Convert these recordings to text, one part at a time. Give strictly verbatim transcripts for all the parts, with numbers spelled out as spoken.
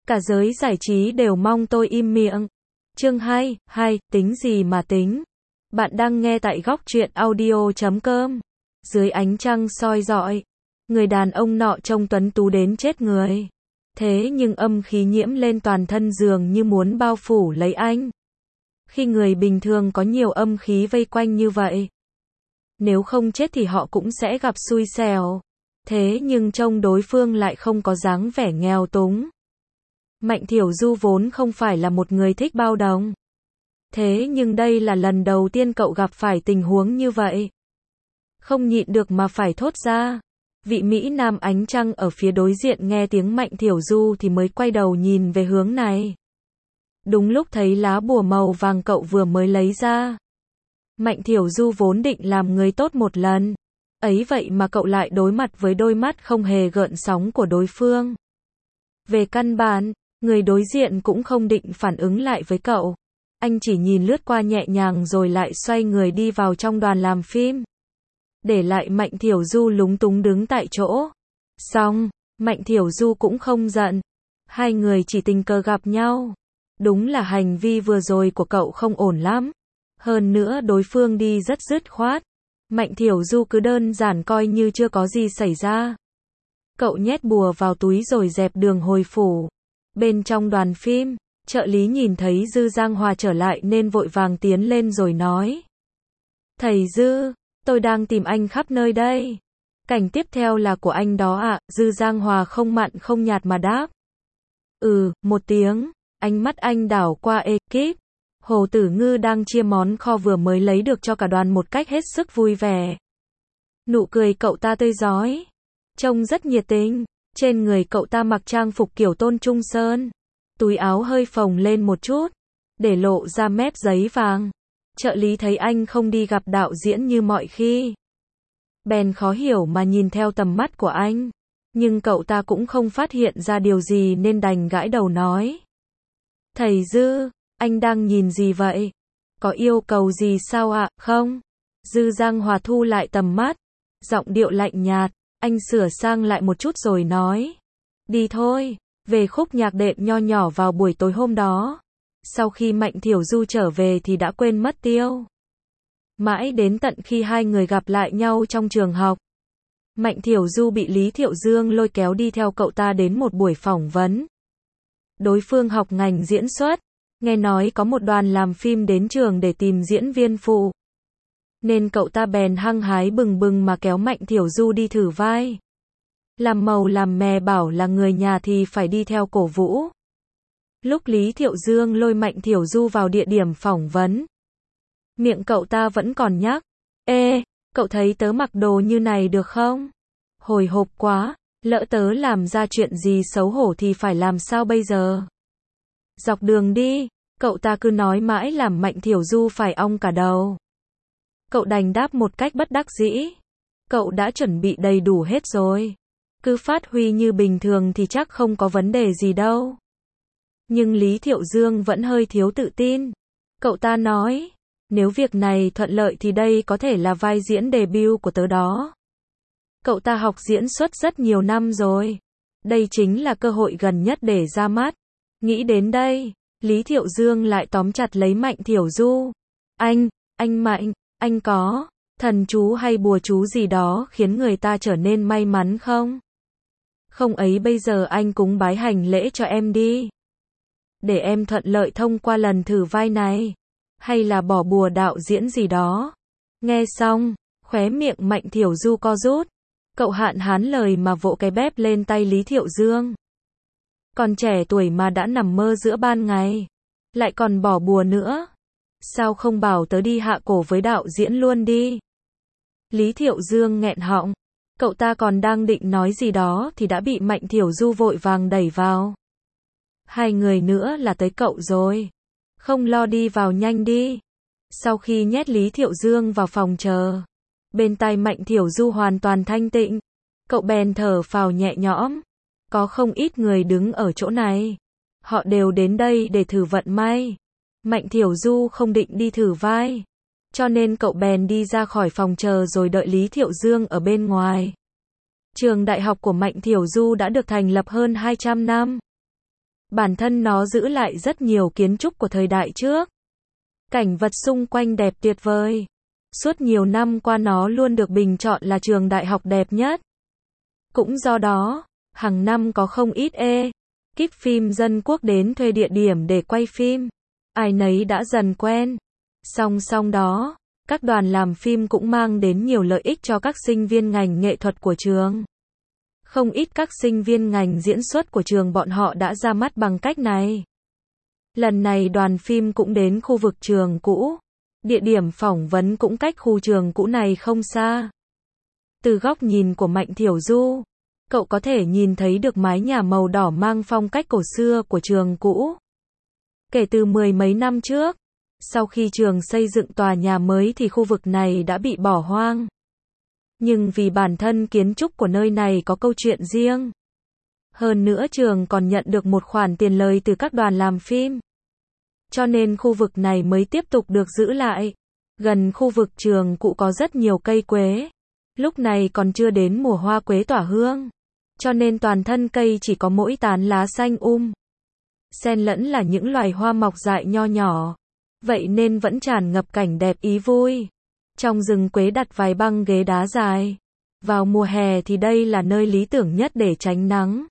Cả giới giải trí đều mong tôi im miệng. Chương hai, hai, tính gì mà tính. Bạn đang nghe tại góc truyện audio chấm com. Dưới ánh trăng soi rọi, người đàn ông nọ trông tuấn tú đến chết người. Thế nhưng âm khí nhiễm lên toàn thân dường như muốn bao phủ lấy anh. Khi người bình thường có nhiều âm khí vây quanh như vậy, nếu không chết thì họ cũng sẽ gặp xui xẻo. Thế nhưng trông đối phương lại không có dáng vẻ nghèo túng. Mạnh Thiểu Du vốn không phải là một người thích bao đồng. Thế nhưng đây là lần đầu tiên cậu gặp phải tình huống như vậy. Không nhịn được mà phải thốt ra. Vị Mỹ Nam ánh trăng ở phía đối diện nghe tiếng Mạnh Thiểu Du thì mới quay đầu nhìn về hướng này. Đúng lúc thấy lá bùa màu vàng cậu vừa mới lấy ra. Mạnh Thiểu Du vốn định làm người tốt một lần. Ấy vậy mà cậu lại đối mặt với đôi mắt không hề gợn sóng của đối phương. Về căn bản, người đối diện cũng không định phản ứng lại với cậu. Anh chỉ nhìn lướt qua nhẹ nhàng rồi lại xoay người đi vào trong đoàn làm phim. Để lại Mạnh Thiểu Du lúng túng đứng tại chỗ. Xong, Mạnh Thiểu Du cũng không giận. Hai người chỉ tình cờ gặp nhau. Đúng là hành vi vừa rồi của cậu không ổn lắm. Hơn nữa đối phương đi rất dứt khoát. Mạnh Thiểu Du cứ đơn giản coi như chưa có gì xảy ra. Cậu nhét bùa vào túi rồi dẹp đường hồi phủ. Bên trong đoàn phim, trợ lý nhìn thấy Dư Giang Hòa trở lại nên vội vàng tiến lên rồi nói. Thầy Dư, tôi đang tìm anh khắp nơi đây. Cảnh tiếp theo là của anh đó ạ, à? Dư Giang Hòa không mặn không nhạt mà đáp. Ừ, một tiếng, ánh mắt anh đảo qua ekip. Hồ Tử Ngư đang chia món kho vừa mới lấy được cho cả đoàn một cách hết sức vui vẻ. Nụ cười cậu ta tươi rói, trông rất nhiệt tình. Trên người cậu ta mặc trang phục kiểu Tôn Trung Sơn. Túi áo hơi phồng lên một chút, để lộ ra mép giấy vàng. Trợ lý thấy anh không đi gặp đạo diễn như mọi khi. Bèn khó hiểu mà nhìn theo tầm mắt của anh. Nhưng cậu ta cũng không phát hiện ra điều gì nên đành gãi đầu nói. Thầy Dư, anh đang nhìn gì vậy? Có yêu cầu gì sao ạ? À? Không. Dư Giang Hòa thu lại tầm mắt. Giọng điệu lạnh nhạt. Anh sửa sang lại một chút rồi nói. Đi thôi, về khúc nhạc đệm nho nhỏ vào buổi tối hôm đó. Sau khi Mạnh Thiểu Du trở về thì đã quên mất tiêu. Mãi đến tận khi hai người gặp lại nhau trong trường học. Mạnh Thiểu Du bị Lý Thiệu Dương lôi kéo đi theo cậu ta đến một buổi phỏng vấn. Đối phương học ngành diễn xuất. Nghe nói có một đoàn làm phim đến trường để tìm diễn viên phụ. Nên cậu ta bèn hăng hái bừng bừng mà kéo Mạnh Thiểu Du đi thử vai. Làm màu làm mè bảo là người nhà thì phải đi theo cổ vũ. Lúc Lý Thiệu Dương lôi Mạnh Thiểu Du vào địa điểm phỏng vấn, miệng cậu ta vẫn còn nhắc. Ê, cậu thấy tớ mặc đồ như này được không? Hồi hộp quá, lỡ tớ làm ra chuyện gì xấu hổ thì phải làm sao bây giờ? Dọc đường đi, cậu ta cứ nói mãi làm Mạnh Thiểu Du phải ong cả đầu. Cậu đành đáp một cách bất đắc dĩ. Cậu đã chuẩn bị đầy đủ hết rồi. Cứ phát huy như bình thường thì chắc không có vấn đề gì đâu. Nhưng Lý Thiệu Dương vẫn hơi thiếu tự tin. Cậu ta nói, nếu việc này thuận lợi thì đây có thể là vai diễn debut của tớ đó. Cậu ta học diễn xuất rất nhiều năm rồi. Đây chính là cơ hội gần nhất để ra mắt. Nghĩ đến đây, Lý Thiệu Dương lại tóm chặt lấy Mạnh Thiểu Du. Anh, anh Mạnh, anh có thần chú hay bùa chú gì đó khiến người ta trở nên may mắn không? Không ấy bây giờ anh cúng bái hành lễ cho em đi. Để em thuận lợi thông qua lần thử vai này. Hay là bỏ bùa đạo diễn gì đó. Nghe xong, khóe miệng Mạnh Thiểu Du co rút. Cậu hạn hán lời mà vỗ cái bép lên tay Lý Thiệu Dương. Còn trẻ tuổi mà đã nằm mơ giữa ban ngày. Lại còn bỏ bùa nữa. Sao không bảo tớ đi hạ cổ với đạo diễn luôn đi? Lý Thiệu Dương nghẹn họng. Cậu ta còn đang định nói gì đó thì đã bị Mạnh Thiểu Du vội vàng đẩy vào. Hai người nữa là tới cậu rồi. Không lo, đi vào nhanh đi. Sau khi nhét Lý Thiệu Dương vào phòng chờ, bên tai Mạnh Thiểu Du hoàn toàn thanh tịnh. Cậu bèn thở phào nhẹ nhõm. Có không ít người đứng ở chỗ này. Họ đều đến đây để thử vận may. Mạnh Thiểu Du không định đi thử vai. Cho nên cậu bèn đi ra khỏi phòng chờ rồi đợi Lý Thiệu Dương ở bên ngoài. Trường đại học của Mạnh Thiểu Du đã được thành lập hơn hai trăm năm. Bản thân nó giữ lại rất nhiều kiến trúc của thời đại trước. Cảnh vật xung quanh đẹp tuyệt vời. Suốt nhiều năm qua nó luôn được bình chọn là trường đại học đẹp nhất. Cũng do đó, hàng năm có không ít ê kíp phim dân quốc đến thuê địa điểm để quay phim. Ai nấy đã dần quen. Song song đó, các đoàn làm phim cũng mang đến nhiều lợi ích cho các sinh viên ngành nghệ thuật của trường. Không ít các sinh viên ngành diễn xuất của trường bọn họ đã ra mắt bằng cách này. Lần này đoàn phim cũng đến khu vực trường cũ. Địa điểm phỏng vấn cũng cách khu trường cũ này không xa. Từ góc nhìn của Mạnh Thiểu Du, cậu có thể nhìn thấy được mái nhà màu đỏ mang phong cách cổ xưa của trường cũ. Kể từ mười mấy năm trước, sau khi trường xây dựng tòa nhà mới thì khu vực này đã bị bỏ hoang. Nhưng vì bản thân kiến trúc của nơi này có câu chuyện riêng. Hơn nữa trường còn nhận được một khoản tiền lời từ các đoàn làm phim. Cho nên khu vực này mới tiếp tục được giữ lại. Gần khu vực trường cũ có rất nhiều cây quế. Lúc này còn chưa đến mùa hoa quế tỏa hương. Cho nên toàn thân cây chỉ có mỗi tán lá xanh um. Xen lẫn là những loài hoa mọc dại nho nhỏ. Vậy nên vẫn tràn ngập cảnh đẹp ý vui. Trong rừng quế đặt vài băng ghế đá dài. Vào mùa hè thì đây là nơi lý tưởng nhất để tránh nắng.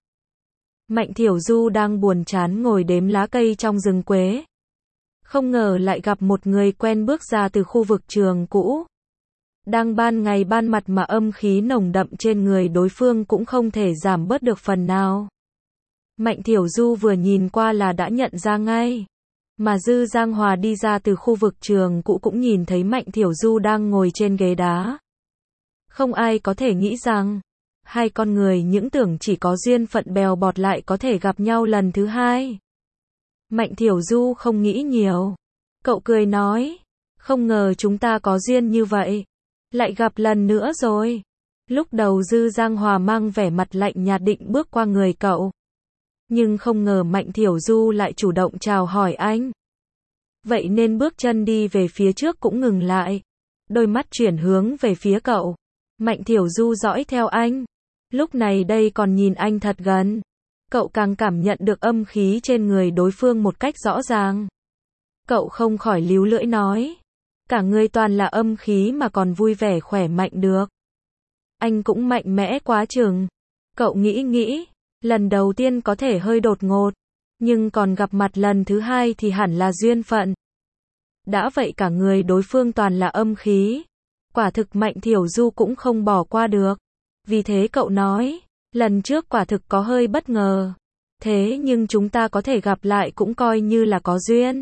Mạnh Thiểu Du đang buồn chán ngồi đếm lá cây trong rừng quế. Không ngờ lại gặp một người quen bước ra từ khu vực trường cũ. Đang ban ngày ban mặt mà âm khí nồng đậm trên người đối phương cũng không thể giảm bớt được phần nào. Mạnh Thiểu Du vừa nhìn qua là đã nhận ra ngay. Mà Dư Giang Hòa đi ra từ khu vực trường cũ cũng nhìn thấy Mạnh Thiểu Du đang ngồi trên ghế đá. Không ai có thể nghĩ rằng, hai con người những tưởng chỉ có duyên phận bèo bọt lại có thể gặp nhau lần thứ hai. Mạnh Thiểu Du không nghĩ nhiều. Cậu cười nói, không ngờ chúng ta có duyên như vậy. Lại gặp lần nữa rồi. Lúc đầu Dư Giang Hòa mang vẻ mặt lạnh nhạt định bước qua người cậu. Nhưng không ngờ Mạnh Thiểu Du lại chủ động chào hỏi anh. Vậy nên bước chân đi về phía trước cũng ngừng lại. Đôi mắt chuyển hướng về phía cậu. Mạnh Thiểu Du dõi theo anh. Lúc này đây còn nhìn anh thật gần. Cậu càng cảm nhận được âm khí trên người đối phương một cách rõ ràng. Cậu không khỏi líu lưỡi nói. Cả người toàn là âm khí mà còn vui vẻ khỏe mạnh được. Anh cũng mạnh mẽ quá chừng. Cậu nghĩ nghĩ. Lần đầu tiên có thể hơi đột ngột. Nhưng còn gặp mặt lần thứ hai thì hẳn là duyên phận. Đã vậy cả người đối phương toàn là âm khí. Quả thực Mạnh Thiểu Du cũng không bỏ qua được. Vì thế cậu nói. Lần trước quả thực có hơi bất ngờ. Thế nhưng chúng ta có thể gặp lại cũng coi như là có duyên.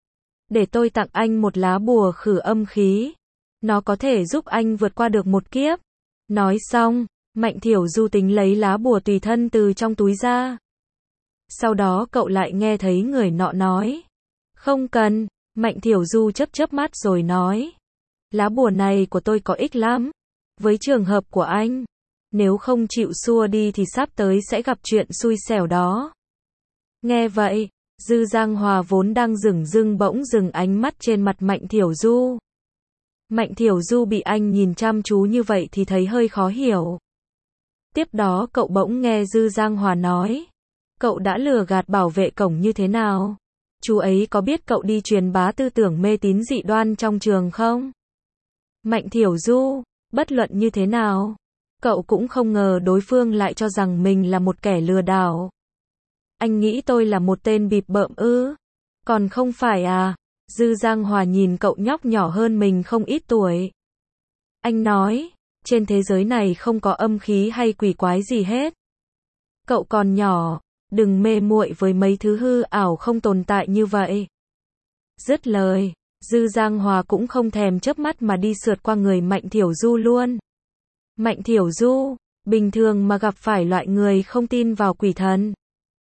Để tôi tặng anh một lá bùa khử âm khí. Nó có thể giúp anh vượt qua được một kiếp. Nói xong, Mạnh Thiểu Du tính lấy lá bùa tùy thân từ trong túi ra. Sau đó cậu lại nghe thấy người nọ nói. Không cần, Mạnh Thiểu Du chớp chớp mắt rồi nói. Lá bùa này của tôi có ích lắm. Với trường hợp của anh. Nếu không chịu xua đi thì sắp tới sẽ gặp chuyện xui xẻo đó. Nghe vậy, Dư Giang Hòa vốn đang dửng dưng bỗng dừng ánh mắt trên mặt Mạnh Thiểu Du. Mạnh Thiểu Du bị anh nhìn chăm chú như vậy thì thấy hơi khó hiểu. Tiếp đó cậu bỗng nghe Dư Giang Hòa nói. Cậu đã lừa gạt bảo vệ cổng như thế nào? Chú ấy có biết cậu đi truyền bá tư tưởng mê tín dị đoan trong trường không? Mạnh Thiểu Du, bất luận như thế nào, cậu cũng không ngờ đối phương lại cho rằng mình là một kẻ lừa đảo. Anh nghĩ tôi là một tên bịp bợm ư? Còn không phải à? Dư Giang Hòa nhìn cậu nhóc nhỏ hơn mình không ít tuổi. Anh nói, trên thế giới này không có âm khí hay quỷ quái gì hết. Cậu còn nhỏ, đừng mê muội với mấy thứ hư ảo không tồn tại như vậy. Dứt lời, Dư Giang Hòa cũng không thèm chớp mắt mà đi sượt qua người Mạnh Thiểu Du luôn. Mạnh Thiểu Du, bình thường mà gặp phải loại người không tin vào quỷ thần.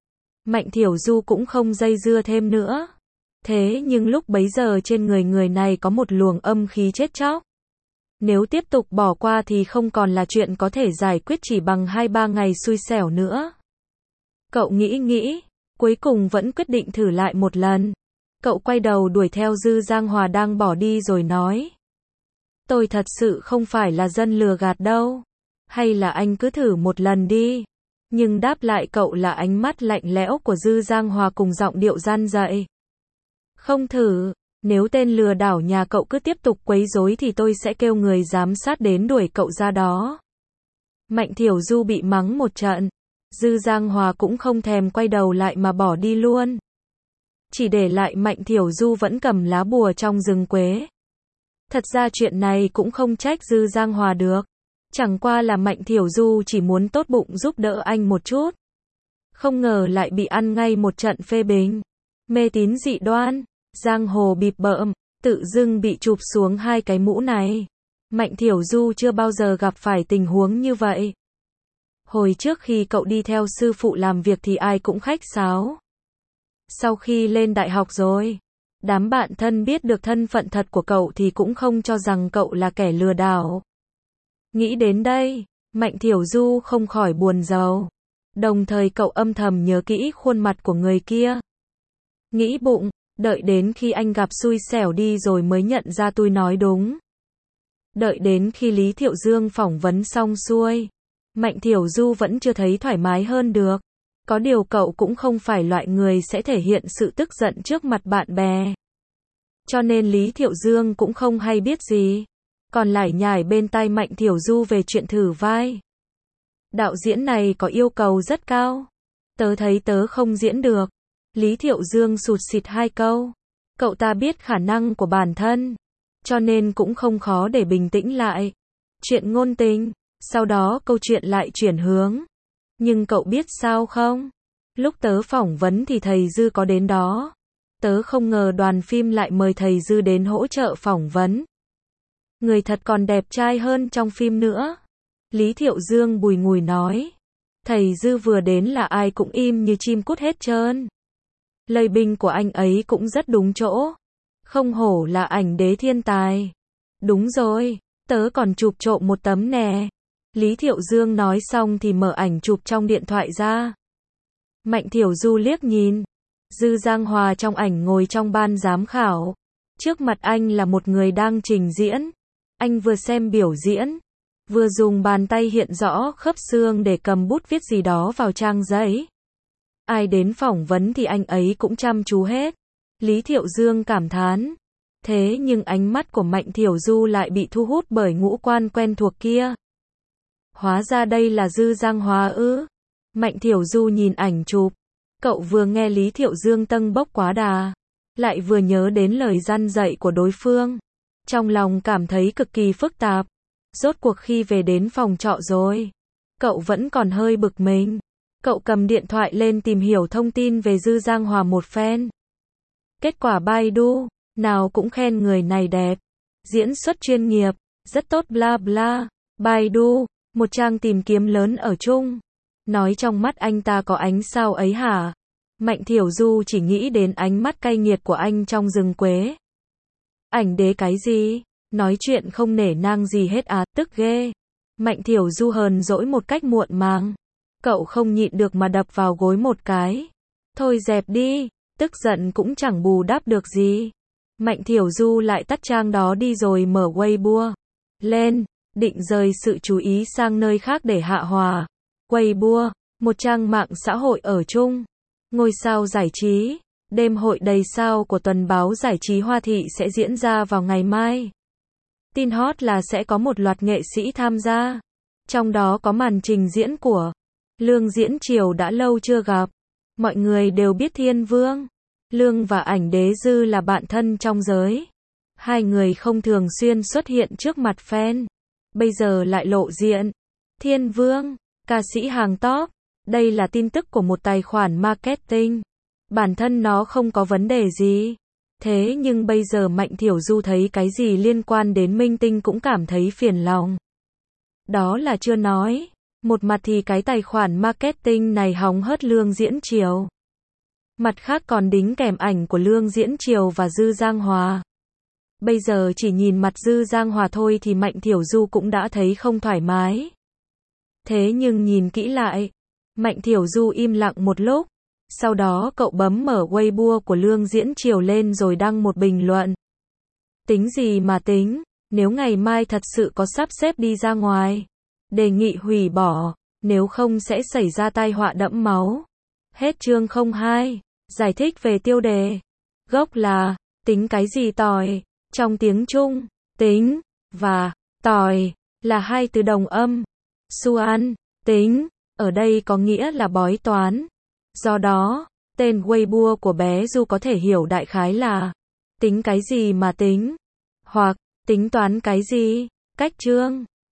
Mạnh Thiểu Du cũng không dây dưa thêm nữa. Thế nhưng lúc bấy giờ trên người người này có một luồng âm khí chết chóc. Nếu tiếp tục bỏ qua thì không còn là chuyện có thể giải quyết chỉ bằng hai ba ngày xui xẻo nữa. Cậu nghĩ nghĩ, cuối cùng vẫn quyết định thử lại một lần. Cậu quay đầu đuổi theo Dư Giang Hòa đang bỏ đi rồi nói. Tôi thật sự không phải là dân lừa gạt đâu. Hay là anh cứ thử một lần đi. Nhưng đáp lại cậu là ánh mắt lạnh lẽo của Dư Giang Hòa cùng giọng điệu gian dạy. Không thử, nếu tên lừa đảo nhà cậu cứ tiếp tục quấy rối thì tôi sẽ kêu người giám sát đến đuổi cậu ra đó. Mạnh Thiểu Du bị mắng một trận. Dư Giang Hòa cũng không thèm quay đầu lại mà bỏ đi luôn. Chỉ để lại Mạnh Thiểu Du vẫn cầm lá bùa trong rừng quế. Thật ra chuyện này cũng không trách Dư Giang Hòa được. Chẳng qua là Mạnh Thiểu Du chỉ muốn tốt bụng giúp đỡ anh một chút. Không ngờ lại bị ăn ngay một trận phê bình. Mê tín dị đoan, giang hồ bịp bợm, tự dưng bị chụp xuống hai cái mũ này. Mạnh Thiểu Du chưa bao giờ gặp phải tình huống như vậy. Hồi trước khi cậu đi theo sư phụ làm việc thì ai cũng khách sáo. Sau khi lên đại học rồi, đám bạn thân biết được thân phận thật của cậu thì cũng không cho rằng cậu là kẻ lừa đảo. Nghĩ đến đây, Mạnh Thiểu Du không khỏi buồn rầu. Đồng thời cậu âm thầm nhớ kỹ khuôn mặt của người kia. Nghĩ bụng, đợi đến khi anh gặp xui xẻo đi rồi mới nhận ra tôi nói đúng. Đợi đến khi Lý Thiệu Dương phỏng vấn xong xuôi, Mạnh Thiểu Du vẫn chưa thấy thoải mái hơn được. Có điều cậu cũng không phải loại người sẽ thể hiện sự tức giận trước mặt bạn bè. Cho nên Lý Thiệu Dương cũng không hay biết gì. Còn lải nhải bên tai Mạnh Thiểu Du về chuyện thử vai. Đạo diễn này có yêu cầu rất cao. Tớ thấy tớ không diễn được. Lý Thiệu Dương sụt sịt hai câu. Cậu ta biết khả năng của bản thân. Cho nên cũng không khó để bình tĩnh lại. Chuyện ngôn tình. Sau đó câu chuyện lại chuyển hướng. Nhưng cậu biết sao không? Lúc tớ phỏng vấn thì thầy Dư có đến đó. Tớ không ngờ đoàn phim lại mời thầy Dư đến hỗ trợ phỏng vấn. Người thật còn đẹp trai hơn trong phim nữa. Lý Thiệu Dương bùi ngùi nói. Thầy Dư vừa đến là ai cũng im như chim cút hết trơn. Lời bình của anh ấy cũng rất đúng chỗ. Không hổ là ảnh đế thiên tài. Đúng rồi, tớ còn chụp trộm một tấm nè. Lý Thiệu Dương nói xong thì mở ảnh chụp trong điện thoại ra. Mạnh Thiểu Du liếc nhìn. Dư Giang Hòa trong ảnh ngồi trong ban giám khảo. Trước mặt anh là một người đang trình diễn. Anh vừa xem biểu diễn, vừa dùng bàn tay hiện rõ khớp xương để cầm bút viết gì đó vào trang giấy. Ai đến phỏng vấn thì anh ấy cũng chăm chú hết. Lý Thiệu Dương cảm thán. Thế nhưng ánh mắt của Mạnh Thiểu Du lại bị thu hút bởi ngũ quan quen thuộc kia. Hóa ra đây là Dư Giang Hòa ư? Mạnh Thiểu Du nhìn ảnh chụp. Cậu vừa nghe Lý Thiệu Dương tâng bốc quá đà, lại vừa nhớ đến lời răn dạy của đối phương. Trong lòng cảm thấy cực kỳ phức tạp. Rốt cuộc khi về đến phòng trọ rồi, cậu vẫn còn hơi bực mình. Cậu cầm điện thoại lên tìm hiểu thông tin về Dư Giang Hòa một phen. Kết quả Baidu, nào cũng khen người này đẹp, diễn xuất chuyên nghiệp, rất tốt bla bla. Baidu, một trang tìm kiếm lớn ở Trung. Nói trong mắt anh ta có ánh sao ấy hả? Mạnh Thiểu Du chỉ nghĩ đến ánh mắt cay nghiệt của anh trong rừng quế. Ảnh đế cái gì? Nói chuyện không nể nang gì hết á, tức ghê. Mạnh Thiểu Du hờn dỗi một cách muộn màng. Cậu không nhịn được mà đập vào gối một cái. Thôi dẹp đi, tức giận cũng chẳng bù đắp được gì. Mạnh Thiểu Du lại tắt trang đó đi rồi mở Weibo lên, định rời sự chú ý sang nơi khác để hạ hòa. Weibo, một trang mạng xã hội ở Trung. Ngôi sao giải trí. Đêm hội đầy sao của tuần báo giải trí Hoa Thị sẽ diễn ra vào ngày mai. Tin hot là sẽ có một loạt nghệ sĩ tham gia. Trong đó có màn trình diễn của Lương Diễn Triều đã lâu chưa gặp. Mọi người đều biết Thiên Vương. Lương và ảnh đế Dư là bạn thân trong giới. Hai người không thường xuyên xuất hiện trước mặt fan. Bây giờ lại lộ diện. Thiên Vương, ca sĩ hàng top. Đây là tin tức của một tài khoản marketing. Bản thân nó không có vấn đề gì. Thế nhưng bây giờ Mạnh Thiểu Du thấy cái gì liên quan đến minh tinh cũng cảm thấy phiền lòng. Đó là chưa nói. Một mặt thì cái tài khoản marketing này hóng hớt Lương Diễn Triều. Mặt khác còn đính kèm ảnh của Lương Diễn Triều và Dư Giang Hòa. Bây giờ chỉ nhìn mặt Dư Giang Hòa thôi thì Mạnh Thiểu Du cũng đã thấy không thoải mái. Thế nhưng nhìn kỹ lại, Mạnh Thiểu Du im lặng một lúc. Sau đó cậu bấm mở Weibo của Lương Diễn Triều lên rồi đăng một bình luận. Tính gì mà tính, nếu ngày mai thật sự có sắp xếp đi ra ngoài, đề nghị hủy bỏ. nếu không sẽ xảy ra tai họa đẫm máu. Hết chương không hai. Giải thích về tiêu đề. Gốc là, tính cái gì tỏi. Trong tiếng Trung, tính và tỏi là hai từ đồng âm. Xuan, tính, ở đây có nghĩa là bói toán. Do đó, tên Weibo của bé Du có thể hiểu đại khái là tính cái gì mà tính, hoặc tính toán cái gì. Cách chương